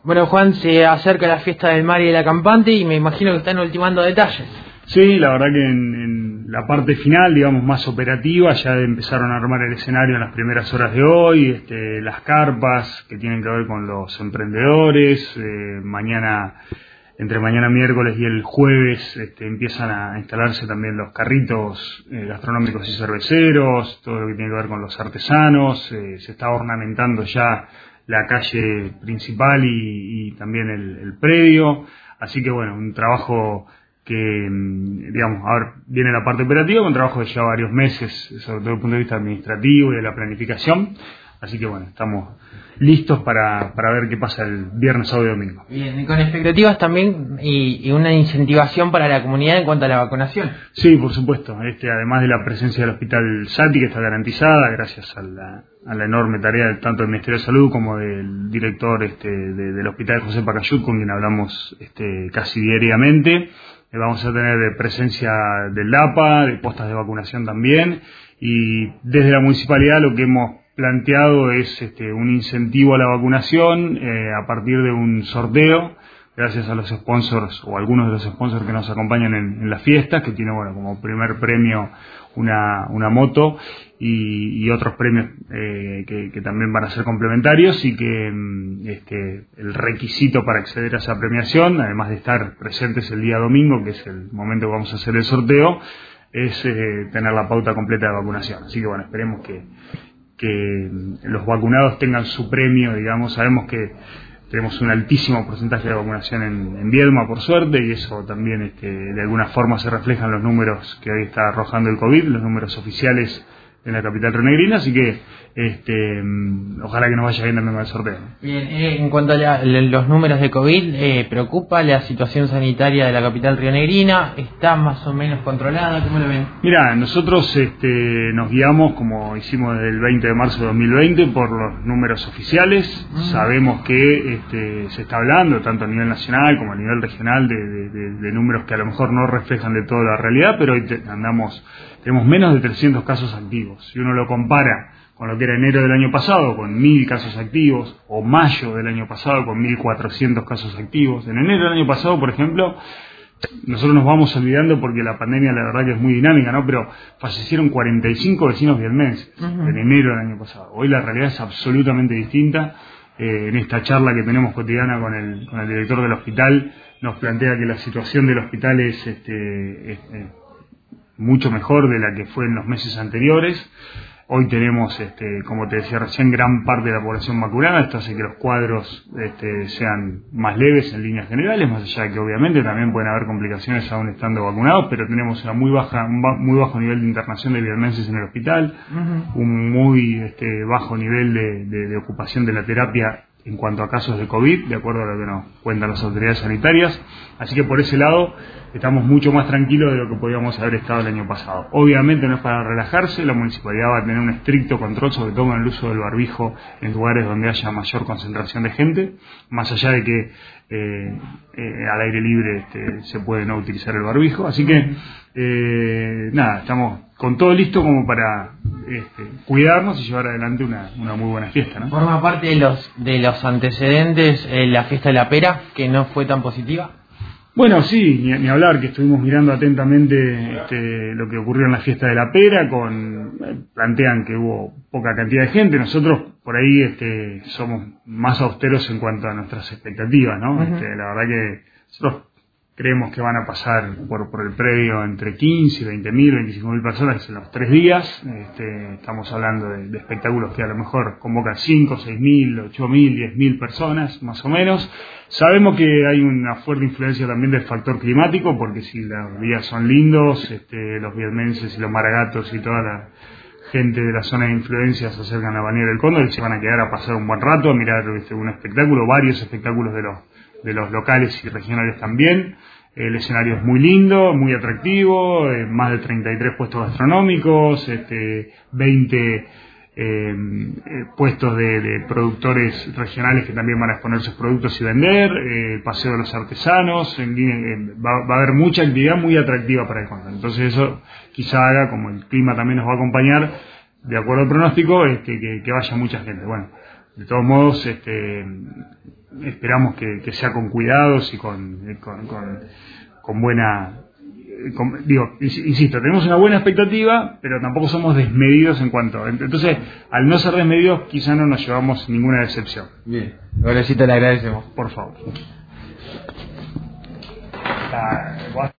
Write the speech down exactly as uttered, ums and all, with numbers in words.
Bueno, Juan, se acerca la fiesta del mar y del acampante y me imagino que están ultimando detalles. Sí, la verdad que en, en la parte final, digamos, más operativa, ya empezaron a armar el escenario en las primeras horas de hoy, este, las carpas que tienen que ver con los emprendedores, eh, mañana, entre mañana miércoles y el jueves, este, empiezan a instalarse también los carritos eh, gastronómicos y cerveceros, todo lo que tiene que ver con los artesanos, eh, se está ornamentando ya la calle principal y, y también el, el predio, así que bueno, un trabajo que, digamos, ahora viene la parte operativa, un trabajo que lleva varios meses, sobre todo desde el punto de vista administrativo y de la planificación, así que bueno, estamos listos para, para ver qué pasa el viernes, sábado y domingo. Bien, y con expectativas también y, y una incentivación para la comunidad en cuanto a la vacunación. Sí, por supuesto, este, además de la presencia del Hospital Sati, que está garantizada gracias a la, a la enorme tarea de, tanto del Ministerio de Salud como del director este, de, del Hospital José Pacayut, con quien hablamos este, casi diariamente. Vamos a tener presencia del D A P A, de postas de vacunación también, y desde la municipalidad lo que hemos planteado es este, un incentivo a la vacunación eh, a partir de un sorteo, gracias a los sponsors o algunos de los sponsors que nos acompañan en, en las fiestas, que tiene bueno como primer premio una, una moto y, y otros premios eh, que, que también van a ser complementarios, y que este, el requisito para acceder a esa premiación, además de estar presentes el día domingo, que es el momento que vamos a hacer el sorteo, es eh, tener la pauta completa de vacunación. Así que bueno, esperemos que, que los vacunados tengan su premio, digamos. Sabemos que tenemos un altísimo porcentaje de vacunación en, en Viedma, por suerte, y eso también este, de alguna forma se refleja en los números que hoy está arrojando el COVID, los números oficiales en la capital rionegrina, así que este, ojalá que nos vaya bien también con el sorteo. Bien, eh, en cuanto a la, los números de COVID, eh, ¿preocupa la situación sanitaria de la capital rionegrina? ¿Está más o menos controlada? ¿Cómo lo ven? Mira, nosotros este, nos guiamos, como hicimos desde el veinte de marzo de dos mil veinte, por los números oficiales. Uh-huh. Sabemos que este, se está hablando, tanto a nivel nacional como a nivel regional, de, de, de, de números que a lo mejor no reflejan de toda la realidad, pero hoy te, andamos, tenemos menos de trescientos casos activos. Si uno lo compara con lo que era enero del año pasado, con mil casos activos, o mayo del año pasado, con mil cuatrocientos casos activos. En enero del año pasado, por ejemplo, nosotros nos vamos olvidando porque la pandemia la verdad que es muy dinámica, ¿no? Pero fallecieron cuarenta y cinco vecinos viedmenses uh-huh. en enero del año pasado. Hoy la realidad es absolutamente distinta. Eh, en esta charla que tenemos cotidiana con el, con el director del hospital, nos plantea que la situación del hospital es, este, es, es mucho mejor de la que fue en los meses anteriores. Hoy tenemos, este, como te decía recién, gran parte de la población vacunada. Esto hace que los cuadros este, sean más leves en líneas generales, más allá de que obviamente también pueden haber complicaciones aún estando vacunados, pero tenemos una muy baja, un ba- muy bajo nivel de internación de vietmenses en el hospital, uh-huh. un muy este, bajo nivel de, de, de ocupación de la terapia en cuanto a casos de COVID, de acuerdo a lo que nos cuentan las autoridades sanitarias. Así que por ese lado estamos mucho más tranquilos de lo que podíamos haber estado el año pasado. Obviamente no es para relajarse, la municipalidad va a tener un estricto control, sobre todo en el uso del barbijo en lugares donde haya mayor concentración de gente, más allá de que eh, eh, al aire libre este, se puede no utilizar el barbijo. Así que eh, nada, estamos con todo listo como para este, cuidarnos y llevar adelante una, una muy buena fiesta, ¿no? ¿Forma parte de los de los antecedentes eh, la fiesta de la pera, que no fue tan positiva? Bueno, sí, ni, ni hablar, que estuvimos mirando atentamente este, lo que ocurrió en la fiesta de la pera, con eh, plantean que hubo poca cantidad de gente. Nosotros por ahí este, somos más austeros en cuanto a nuestras expectativas, ¿no? Uh-huh. Este, la verdad que nosotros creemos que van a pasar por, por el predio entre quince, veinte mil, veinticinco mil personas en los tres días. Este, estamos hablando de, de espectáculos que a lo mejor convocan cinco, seis mil, ocho mil, diez mil personas, más o menos. Sabemos que hay una fuerte influencia también del factor climático, porque si los días son lindos, este, los vietmenses y los maragatos y toda la gente de la zona de influencia se acercan a la Bañera del Cóndor y se van a quedar a pasar un buen rato, a mirar este, un espectáculo, varios espectáculos de los de los locales y regionales también. El escenario es muy lindo, muy atractivo, eh, más de treinta y tres puestos gastronómicos, este, veinte eh, eh, puestos de, de productores regionales que también van a exponer sus productos y vender, eh, el paseo de los artesanos, en línea, eh, va, va a haber mucha actividad muy atractiva para el Cóndor. Entonces eso quizá haga, como el clima también nos va a acompañar, de acuerdo al pronóstico, este, que, que vaya mucha gente. Bueno, de todos modos, este, esperamos que, que sea con cuidados y con, con, con, con buena... Con, digo, insisto, tenemos una buena expectativa, pero tampoco somos desmedidos en cuanto... Entonces, al no ser desmedidos, quizá no nos llevamos ninguna decepción. Bien, Gorecito, le agradecemos. Por favor.